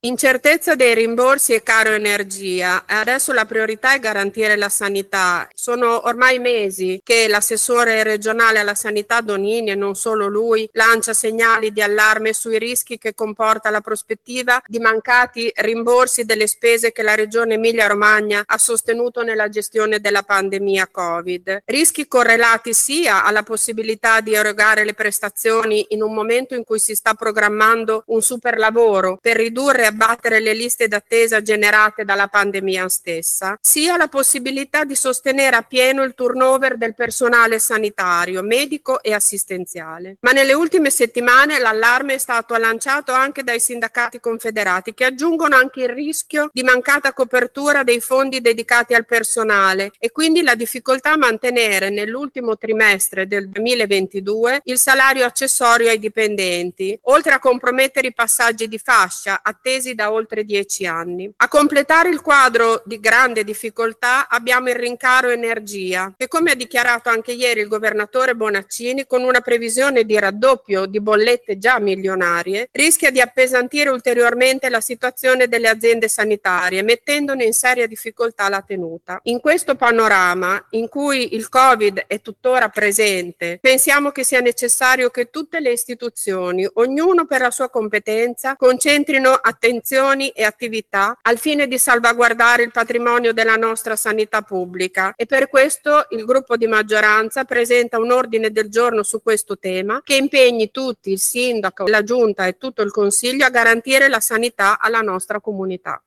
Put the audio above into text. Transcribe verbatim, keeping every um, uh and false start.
Incertezza dei rimborsi e caro energia. Adesso la priorità è garantire la sanità. Sono ormai mesi che l'assessore regionale alla sanità Donini, e non solo lui, lancia segnali di allarme sui rischi che comporta la prospettiva di mancati rimborsi delle spese che la regione Emilia-Romagna ha sostenuto nella gestione della pandemia Covid. Rischi correlati sia alla possibilità di erogare le prestazioni in un momento in cui si sta programmando un super lavoro per ridurre abbattere le liste d'attesa generate dalla pandemia stessa, sia la possibilità di sostenere appieno il turnover del personale sanitario, medico e assistenziale. Ma nelle ultime settimane l'allarme è stato lanciato anche dai sindacati confederati, che aggiungono anche il rischio di mancata copertura dei fondi dedicati al personale e quindi la difficoltà a mantenere nell'ultimo trimestre del duemilaventidue il salario accessorio ai dipendenti, oltre a compromettere i passaggi di fascia attesi da oltre dieci anni. A completare il quadro di grande difficoltà abbiamo il rincaro energia, che, come ha dichiarato anche ieri il governatore Bonaccini, con una previsione di raddoppio di bollette già milionarie, rischia di appesantire ulteriormente la situazione delle aziende sanitarie, mettendone in seria difficoltà la tenuta. In questo panorama, in cui il Covid è tuttora presente, pensiamo che sia necessario che tutte le istituzioni, ognuno per la sua competenza, concentrino attenzione e attività al fine di salvaguardare il patrimonio della nostra sanità pubblica, e per questo il gruppo di maggioranza presenta un ordine del giorno su questo tema che impegni tutti, il sindaco, la giunta e tutto il consiglio, a garantire la sanità alla nostra comunità.